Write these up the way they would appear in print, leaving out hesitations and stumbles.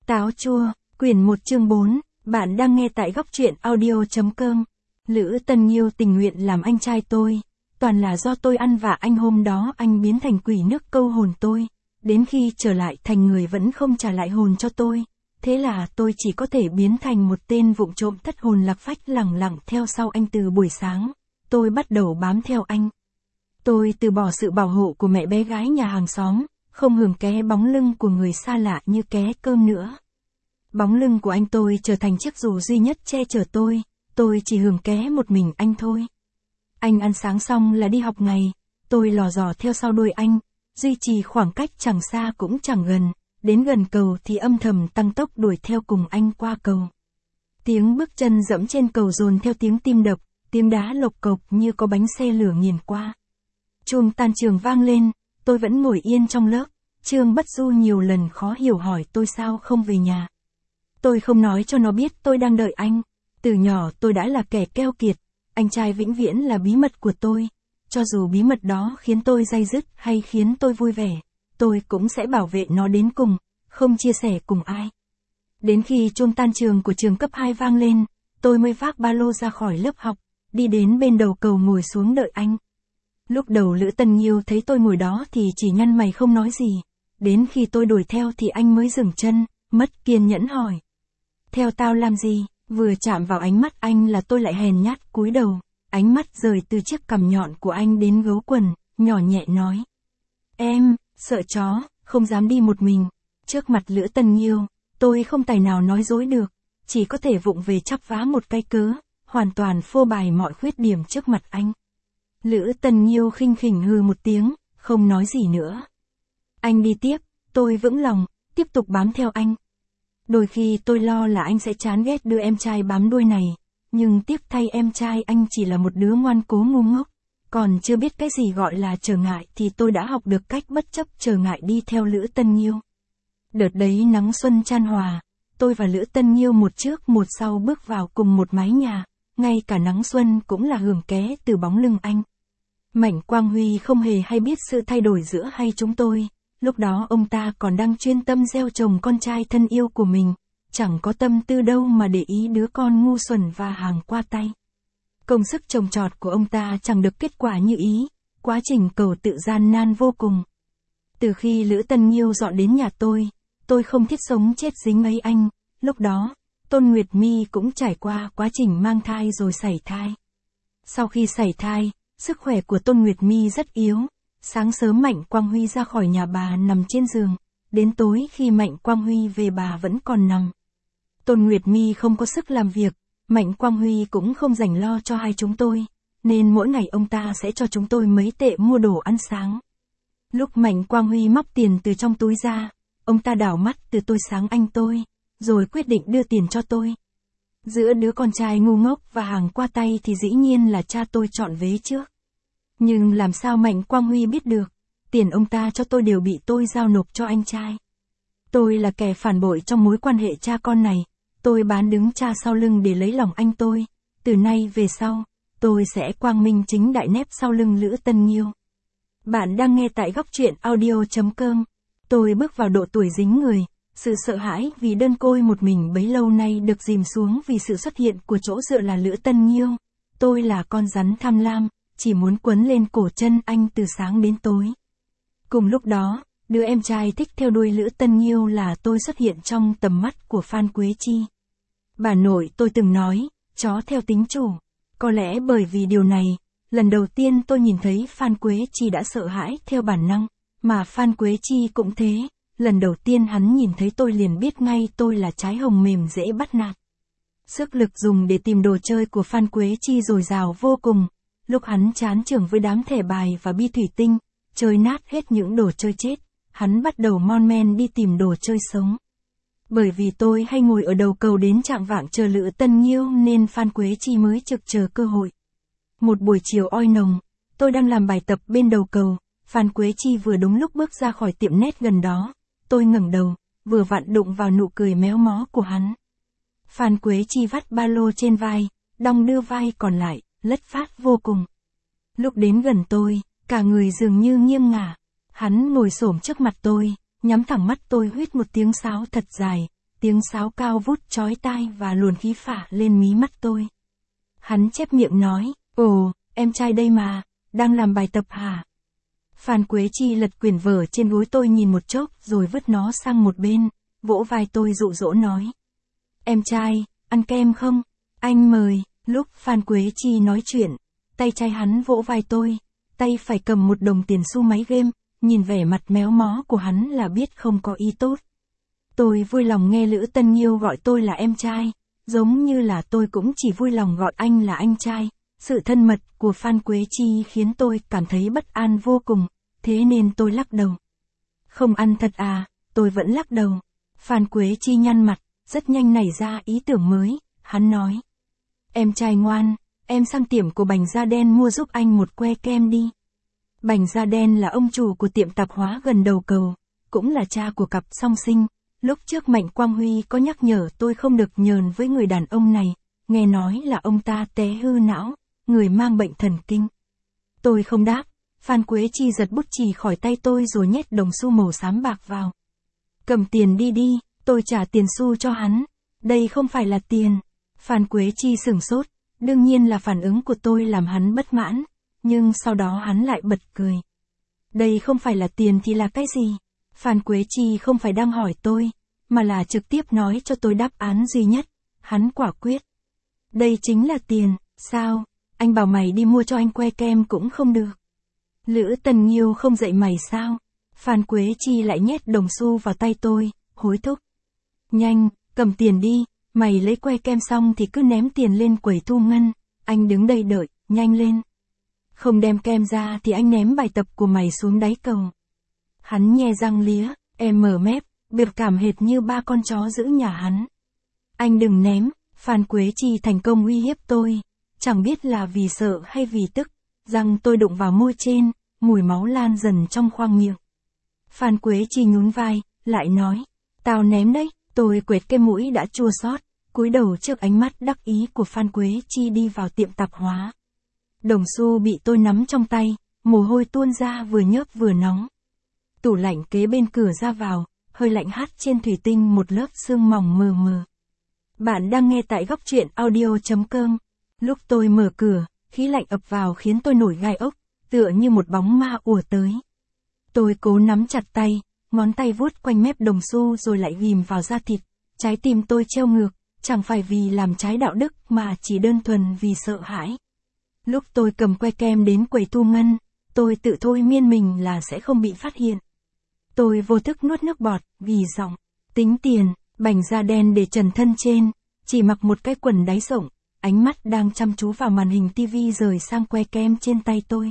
Táo chua, quyển 1 chương 4, bạn đang nghe tại góc truyện audio.com. Lữ Tân Nghiêu tình nguyện làm anh trai tôi, toàn là do tôi ăn vạ anh. Hôm đó anh biến thành quỷ nước câu hồn tôi, đến khi trở lại thành người vẫn không trả lại hồn cho tôi. Thế là tôi chỉ có thể biến thành một tên vụng trộm thất hồn lạc phách lẳng lặng theo sau anh từ buổi sáng. Tôi bắt đầu bám theo anh. Tôi từ bỏ sự bảo hộ của mẹ bé gái nhà hàng xóm, không hưởng ké bóng lưng của người xa lạ như ké cơm nữa. Bóng lưng của anh tôi trở thành chiếc dù duy nhất che chở tôi chỉ hưởng ké một mình anh thôi. Anh ăn sáng xong là đi học ngày, tôi lò dò theo sau đuôi anh, duy trì khoảng cách chẳng xa cũng chẳng gần, đến gần cầu thì âm thầm tăng tốc đuổi theo cùng anh qua cầu. Tiếng bước chân dẫm trên cầu dồn theo tiếng tim đập, tiếng đá lộc cộc như có bánh xe lửa nghiền qua. Chuông tan trường vang lên, tôi vẫn ngồi yên trong lớp. Trương Bất Du nhiều lần khó hiểu hỏi tôi sao không về nhà. Tôi không nói cho nó biết tôi đang đợi anh. Từ nhỏ tôi đã là kẻ keo kiệt, anh trai vĩnh viễn là bí mật của tôi. Cho dù bí mật đó khiến tôi day dứt hay khiến tôi vui vẻ, tôi cũng sẽ bảo vệ nó đến cùng, không chia sẻ cùng ai. Đến khi chuông tan trường của trường cấp 2 vang lên, tôi mới vác ba lô ra khỏi lớp học, đi đến bên đầu cầu ngồi xuống đợi anh. Lúc đầu Lữ Tân Nghiêu thấy tôi ngồi đó thì chỉ nhăn mày không nói gì. Đến khi tôi đuổi theo thì anh mới dừng chân, mất kiên nhẫn hỏi. Theo tao làm gì? Vừa chạm vào ánh mắt anh là tôi lại hèn nhát cúi đầu. Ánh mắt rời từ chiếc cằm nhọn của anh đến gấu quần, nhỏ nhẹ nói. Em, sợ chó, không dám đi một mình. Trước mặt Lữ Tân Nghiêu, tôi không tài nào nói dối được, chỉ có thể vụng về chắp vá một cái cớ, hoàn toàn phô bày mọi khuyết điểm trước mặt anh. Lữ Tân Nghiêu khinh khỉnh hừ một tiếng, không nói gì nữa. Anh đi tiếp, tôi vững lòng, tiếp tục bám theo anh. Đôi khi tôi lo là anh sẽ chán ghét đứa em trai bám đuôi này, nhưng tiếc thay em trai anh chỉ là một đứa ngoan cố ngu ngốc, còn chưa biết cái gì gọi là trở ngại thì tôi đã học được cách bất chấp trở ngại đi theo Lữ Tân Nghiêu. Đợt đấy nắng xuân chan hòa, tôi và Lữ Tân Nghiêu một trước một sau bước vào cùng một mái nhà, ngay cả nắng xuân cũng là hưởng ké từ bóng lưng anh. Mạnh Quang Huy không hề hay biết sự thay đổi giữa hai chúng tôi. Lúc đó ông ta còn đang chuyên tâm gieo trồng con trai thân yêu của mình, chẳng có tâm tư đâu mà để ý đứa con ngu xuẩn và hàng qua tay. Công sức trồng trọt của ông ta chẳng được kết quả như ý, quá trình cầu tự gian nan vô cùng. Từ khi Lữ Tân Nghiêu dọn đến nhà tôi không thiết sống chết dính ấy anh. Lúc đó, Tôn Nguyệt My cũng trải qua quá trình mang thai rồi sảy thai. Sau khi sảy thai, sức khỏe của Tôn Nguyệt My rất yếu. Sáng sớm Mạnh Quang Huy ra khỏi nhà bà nằm trên giường, đến tối khi Mạnh Quang Huy về bà vẫn còn nằm. Tôn Nguyệt My không có sức làm việc, Mạnh Quang Huy cũng không rảnh lo cho hai chúng tôi, nên mỗi ngày ông ta sẽ cho chúng tôi mấy tệ mua đồ ăn sáng. Lúc Mạnh Quang Huy móc tiền từ trong túi ra, ông ta đảo mắt từ tôi sáng anh tôi, rồi quyết định đưa tiền cho tôi. Giữa đứa con trai ngu ngốc và hàng qua tay thì dĩ nhiên là cha tôi chọn vế trước. Nhưng làm sao Mạnh Quang Huy biết được, tiền ông ta cho tôi đều bị tôi giao nộp cho anh trai. Tôi là kẻ phản bội trong mối quan hệ cha con này, tôi bán đứng cha sau lưng để lấy lòng anh tôi. Từ nay về sau, tôi sẽ quang minh chính đại nép sau lưng Lữ Tân Nghiêu. Bạn đang nghe tại góc truyện audio.com. Tôi bước vào độ tuổi dính người, sự sợ hãi vì đơn côi một mình bấy lâu nay được dìm xuống vì sự xuất hiện của chỗ dựa là Lữ Tân Nghiêu. Tôi là con rắn tham lam, chỉ muốn quấn lên cổ chân anh từ sáng đến tối. Cùng lúc đó, đứa em trai thích theo đuôi Lữ Tân Nghiêu là tôi xuất hiện trong tầm mắt của Phan Quế Chi. Bà nội tôi từng nói, chó theo tính chủ. Có lẽ bởi vì điều này, lần đầu tiên tôi nhìn thấy Phan Quế Chi đã sợ hãi theo bản năng, mà Phan Quế Chi cũng thế, lần đầu tiên hắn nhìn thấy tôi liền biết ngay tôi là trái hồng mềm dễ bắt nạt. Sức lực dùng để tìm đồ chơi của Phan Quế Chi dồi dào vô cùng. Lúc hắn chán chường với đám thẻ bài và bi thủy tinh, chơi nát hết những đồ chơi chết, hắn bắt đầu mon men đi tìm đồ chơi sống. Bởi vì tôi hay ngồi ở đầu cầu đến chạng vạng chờ Lữ Tân Nghiêu nên Phan Quế Chi mới trực chờ cơ hội. Một buổi chiều oi nồng, tôi đang làm bài tập bên đầu cầu, Phan Quế Chi vừa đúng lúc bước ra khỏi tiệm net gần đó. Tôi ngẩng đầu, vừa vặn đụng vào nụ cười méo mó của hắn. Phan Quế Chi vắt ba lô trên vai, đong đưa vai còn lại, lất phát vô cùng. Lúc đến gần tôi, cả người dường như nghiêng ngả. Hắn ngồi xổm trước mặt tôi, nhắm thẳng mắt tôi huýt một tiếng sáo thật dài, tiếng sáo cao vút chói tai và luồn khí phả lên mí mắt tôi. Hắn chép miệng nói, ồ, em trai đây mà, đang làm bài tập hả? Phan Quế Chi lật quyển vở trên gối tôi nhìn một chốc rồi vứt nó sang một bên, vỗ vai tôi dụ dỗ nói. Em trai, ăn kem không? Anh mời. Lúc Phan Quế Chi nói chuyện, tay trái hắn vỗ vai tôi, tay phải cầm một đồng tiền xu máy game, nhìn vẻ mặt méo mó của hắn là biết không có ý tốt. Tôi vui lòng nghe Lữ Tân Nghiêu gọi tôi là em trai, giống như là tôi cũng chỉ vui lòng gọi anh là anh trai. Sự thân mật của Phan Quế Chi khiến tôi cảm thấy bất an vô cùng, thế nên tôi lắc đầu. Không ăn thật à? Tôi vẫn lắc đầu. Phan Quế Chi nhăn mặt, rất nhanh nảy ra ý tưởng mới, hắn nói. Em trai ngoan, em sang tiệm của Bành Da Đen mua giúp anh một que kem đi. Bành Da Đen là ông chủ của tiệm tạp hóa gần đầu cầu, cũng là cha của cặp song sinh. Lúc trước Mạnh Quang Huy có nhắc nhở tôi không được nhờn với người đàn ông này, nghe nói là ông ta té hư não, người mang bệnh thần kinh. Tôi không đáp, Phan Quế Chi giật bút chì khỏi tay tôi rồi nhét đồng xu màu xám bạc vào. Cầm tiền đi đi, tôi trả tiền xu cho hắn. Đây không phải là tiền. Phan Quế Chi sửng sốt, đương nhiên là phản ứng của tôi làm hắn bất mãn, nhưng sau đó hắn lại bật cười. Đây không phải là tiền thì là cái gì? Phan Quế Chi không phải đang hỏi tôi, mà là trực tiếp nói cho tôi đáp án duy nhất. Hắn quả quyết. Đây chính là tiền, sao? Anh bảo mày đi mua cho anh que kem cũng không được. Lữ Tần Nghiêu không dạy mày sao? Phan Quế Chi lại nhét đồng xu vào tay tôi, hối thúc. Nhanh, cầm tiền đi, mày lấy que kem xong thì cứ ném tiền lên quầy thu ngân, anh đứng đây đợi, nhanh lên. Không đem kem ra thì anh ném bài tập của mày xuống đáy cầu. Hắn nhe răng lía, em mở mép, biểu cảm hệt như ba con chó giữ nhà hắn. Anh đừng ném, Phan Quế Chi thành công uy hiếp tôi, chẳng biết là vì sợ hay vì tức, răng tôi đụng vào môi trên, mùi máu lan dần trong khoang miệng. Phan Quế Chi nhún vai, lại nói, tao ném đấy, tôi quệt cái mũi đã chua xót, cúi đầu trước ánh mắt đắc ý của Phan Quế Chi đi vào tiệm tạp hóa. Đồng xu bị tôi nắm trong tay, mồ hôi tuôn ra vừa nhớp vừa nóng. Tủ lạnh kế bên cửa ra vào, hơi lạnh hắt trên thủy tinh một lớp sương mỏng mờ mờ. Bạn đang nghe tại góc truyện audio.com. Lúc tôi mở cửa, khí lạnh ập vào khiến tôi nổi gai ốc, tựa như một bóng ma ùa tới. Tôi cố nắm chặt tay, ngón tay vuốt quanh mép đồng xu rồi lại ghim vào da thịt. Trái tim tôi treo ngược, chẳng phải vì làm trái đạo đức mà chỉ đơn thuần vì sợ hãi. Lúc tôi cầm que kem đến quầy thu ngân, tôi tự thôi miên mình là sẽ không bị phát hiện. Tôi vô thức nuốt nước bọt, vì giọng, tính tiền. Bành Da Đen để trần thân trên, chỉ mặc một cái quần đáy rộng, ánh mắt đang chăm chú vào màn hình tivi rời sang que kem trên tay tôi.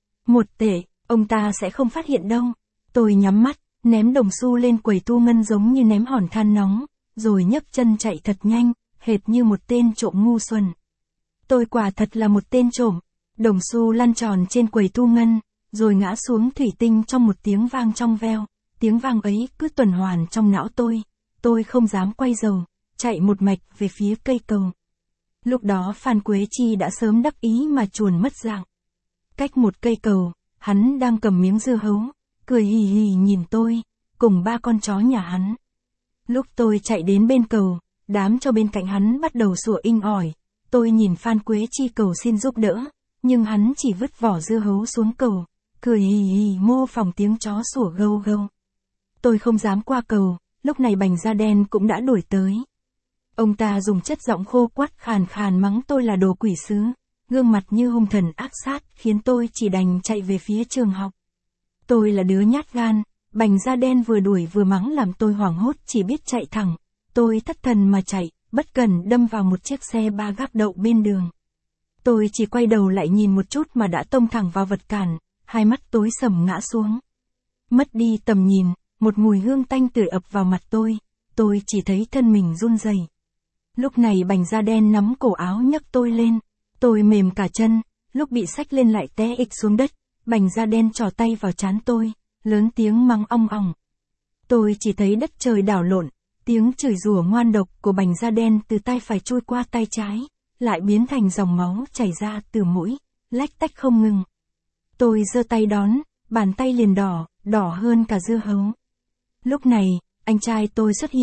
1 tệ, ông ta sẽ không phát hiện đâu. Tôi nhắm mắt, ném đồng xu lên quầy thu ngân giống như ném hòn than nóng, rồi nhấc chân chạy thật nhanh, hệt như một tên trộm ngu xuẩn. Tôi quả thật là một tên trộm. Đồng xu lăn tròn trên quầy thu ngân, rồi ngã xuống thủy tinh trong một tiếng vang trong veo. Tiếng vang ấy cứ tuần hoàn trong não tôi. Tôi không dám quay đầu, chạy một mạch về phía cây cầu. Lúc đó Phan Quế Chi đã sớm đắc ý mà chuồn mất dạng. Cách một cây cầu, hắn đang cầm miếng dưa hấu, cười hì hì nhìn tôi, cùng ba con chó nhà hắn. Lúc tôi chạy đến bên cầu, đám cho bên cạnh hắn bắt đầu sủa inh ỏi. Tôi nhìn Phan Quế Chi cầu xin giúp đỡ, nhưng hắn chỉ vứt vỏ dưa hấu xuống cầu, cười hì hì mô phỏng tiếng chó sủa gâu gâu. Tôi không dám qua cầu. Lúc này Bành Da Đen cũng đã đuổi tới. Ông ta dùng chất giọng khô quắt khàn khàn mắng tôi là đồ quỷ sứ, gương mặt như hung thần ác sát khiến tôi chỉ đành chạy về phía trường học. Tôi là đứa nhát gan, Bành Da Đen vừa đuổi vừa mắng làm tôi hoảng hốt chỉ biết chạy thẳng. Tôi thất thần mà chạy, bất cần đâm vào một chiếc xe ba gác đậu bên đường. Tôi chỉ quay đầu lại nhìn một chút mà đã tông thẳng vào vật cản, hai mắt tối sầm ngã xuống. Mất đi tầm nhìn. Một mùi hương tanh tưởi ập vào mặt tôi chỉ thấy thân mình run rẩy. Lúc này Bành Da Đen nắm cổ áo nhấc tôi lên, tôi mềm cả chân, lúc bị xách lên lại té ịch xuống đất, Bành Da Đen trỏ tay vào trán tôi, lớn tiếng mắng ong ong. Tôi chỉ thấy đất trời đảo lộn, tiếng chửi rủa ngoan độc của Bành Da Đen từ tay phải trôi qua tay trái, lại biến thành dòng máu chảy ra từ mũi, lách tách không ngừng. Tôi giơ tay đón, bàn tay liền đỏ hơn cả dưa hấu. Lúc này, anh trai tôi xuất hiện,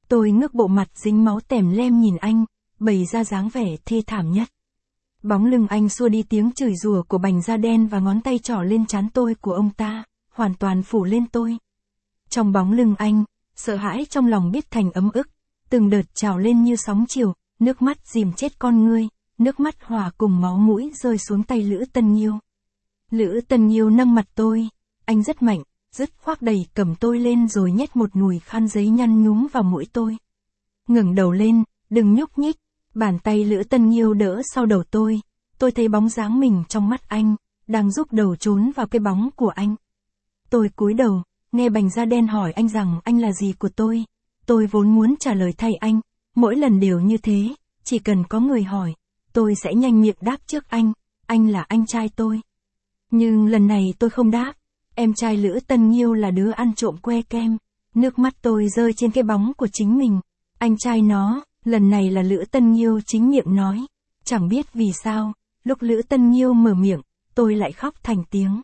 Tôi ngước bộ mặt dính máu tèm lem nhìn anh, bày ra dáng vẻ thê thảm nhất. Bóng lưng anh xua đi tiếng chửi rủa của Bành da đen và ngón tay trỏ lên trán tôi của ông ta, hoàn toàn phủ lên tôi. Trong bóng lưng anh, sợ hãi trong lòng biết thành ấm ức, từng đợt trào lên như sóng chiều, nước mắt dìm chết con ngươi, nước mắt hòa cùng máu mũi rơi xuống tay Lữ Tân Nhiêu. Lữ Tân Nhiêu nâng mặt tôi, anh rất mạnh, dứt khoác đẩy cầm tôi lên rồi nhét một nùi khăn giấy nhăn nhúm vào mũi tôi. Ngẩng đầu lên, đừng nhúc nhích, bàn tay Lữ Tân Nhiêu đỡ sau đầu tôi thấy bóng dáng mình trong mắt anh, đang giúp đầu trốn vào cái bóng của anh. Tôi cúi đầu, nghe Bành da đen hỏi anh rằng anh là gì của tôi vốn muốn trả lời thay anh, mỗi lần đều như thế, chỉ cần có người hỏi, tôi sẽ nhanh miệng đáp trước anh là anh trai tôi. Nhưng lần này tôi không đáp, em trai Lữ Tân Nhiêu là đứa ăn trộm que kem, nước mắt tôi rơi trên cái bóng của chính mình, anh trai nó, lần này là Lữ Tân Nhiêu chính miệng nói, chẳng biết vì sao, lúc Lữ Tân Nhiêu mở miệng, tôi lại khóc thành tiếng.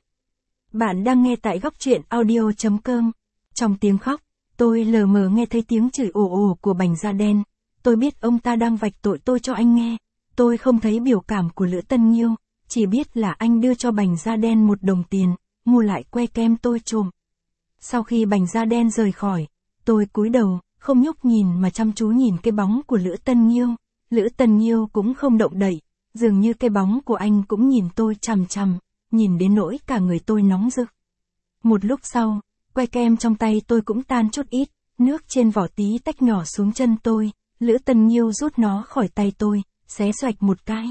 Bạn đang nghe tại góc truyện audio.com. Trong tiếng khóc, tôi lờ mờ nghe thấy tiếng chửi ồ ồ của Bành da đen. Tôi biết ông ta đang vạch tội tôi cho anh nghe. Tôi không thấy biểu cảm của Lữ Tân Nhiêu, chỉ biết là anh đưa cho Bành da đen 1 đồng tiền, mua lại que kem tôi trộm. Sau khi Bành da đen rời khỏi, tôi cúi đầu, không nhúc nhìn mà chăm chú nhìn cái bóng của Lữ Tân Nhiêu. Lữ Tân Nhiêu cũng không động đậy, dường như cái bóng của anh cũng nhìn tôi chằm chằm, nhìn đến nỗi cả người tôi nóng rực. Một lúc sau, que kem trong tay tôi cũng tan chút ít, nước trên vỏ tí tách nhỏ xuống chân tôi, Lữ Tân Nhiêu rút nó khỏi tay tôi, xé xoạch một cái.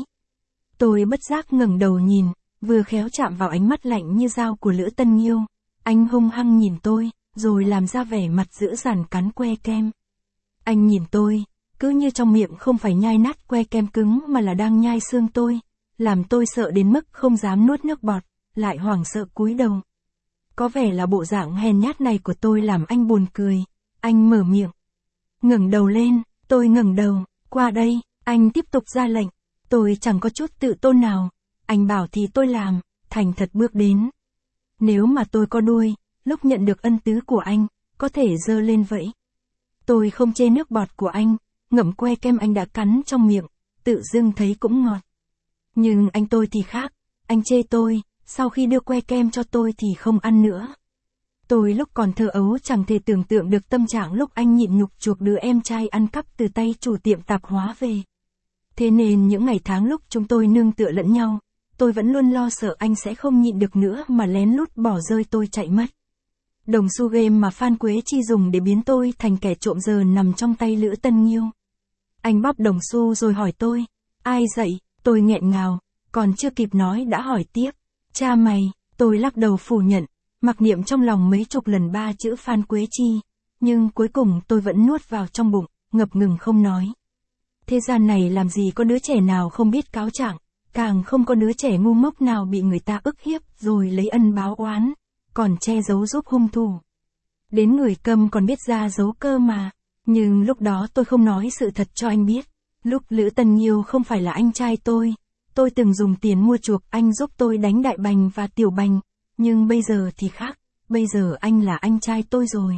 Tôi bất giác ngẩng đầu nhìn, vừa khéo chạm vào ánh mắt lạnh như dao của Lữ Tân Nhiêu. Anh hung hăng nhìn tôi, rồi làm ra vẻ mặt dữ dằn cắn que kem. Anh nhìn tôi, cứ như trong miệng không phải nhai nát que kem cứng mà là đang nhai xương tôi, làm tôi sợ đến mức không dám nuốt nước bọt, lại hoảng sợ cúi đầu. Có vẻ là bộ dạng hèn nhát này của tôi làm anh buồn cười, anh mở miệng. Ngẩng đầu lên, tôi ngẩng đầu, qua đây, anh tiếp tục ra lệnh, tôi chẳng có chút tự tôn nào, anh bảo thì tôi làm, thành thật bước đến. Nếu mà tôi có đuôi, lúc nhận được ân tứ của anh, có thể giơ lên vậy. Tôi không chê nước bọt của anh, ngậm que kem anh đã cắn trong miệng, tự dưng thấy cũng ngọt. Nhưng anh tôi thì khác, anh chê tôi, sau khi đưa que kem cho tôi thì không ăn nữa. Tôi lúc còn thơ ấu chẳng thể tưởng tượng được tâm trạng lúc anh nhịn nhục chuộc đứa em trai ăn cắp từ tay chủ tiệm tạp hóa về. Thế nên những ngày tháng lúc chúng tôi nương tựa lẫn nhau, tôi vẫn luôn lo sợ anh sẽ không nhịn được nữa mà lén lút bỏ rơi tôi chạy mất. Đồng xu game mà Phan Quế Chi dùng để biến tôi thành kẻ trộm giờ nằm trong tay Lữ Tân Nhiêu. Anh bóp đồng xu rồi hỏi tôi, ai dạy, tôi nghẹn ngào, còn chưa kịp nói đã hỏi tiếp, cha mày, tôi lắc đầu phủ nhận, mặc niệm trong lòng mấy chục lần 3 chữ Phan Quế Chi, nhưng cuối cùng tôi vẫn nuốt vào trong bụng, ngập ngừng không nói. Thế gian này làm gì có đứa trẻ nào không biết cáo trạng, càng không có đứa trẻ ngu ngốc nào bị người ta ức hiếp rồi lấy ân báo oán, còn che giấu giúp hung thủ. Đến người câm còn biết ra giấu cơ mà, nhưng lúc đó tôi không nói sự thật cho anh biết. Lúc Lữ Tân Nhiêu không phải là anh trai tôi từng dùng tiền mua chuộc anh giúp tôi đánh Đại Bành và Tiểu Bành, nhưng bây giờ thì khác, bây giờ anh là anh trai tôi rồi.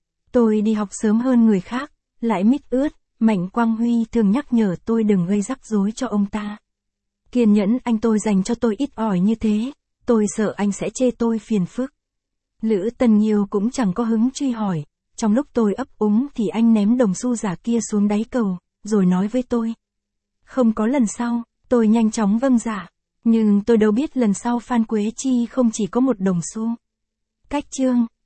Tôi đi học sớm hơn người khác, lại mít ướt, Mạnh Quang Huy thường nhắc nhở tôi đừng gây rắc rối cho ông ta. Kiên nhẫn anh tôi dành cho tôi ít ỏi như thế, tôi sợ anh sẽ chê tôi phiền phức. Lữ Tân Nhiêu cũng chẳng có hứng truy hỏi, trong lúc tôi ấp úng thì anh ném đồng xu giả kia xuống đáy cầu, rồi nói với tôi. Không có lần sau, tôi nhanh chóng vâng dạ, nhưng tôi đâu biết lần sau Phan Quế Chi không chỉ có 1 đồng xu. Cách chương.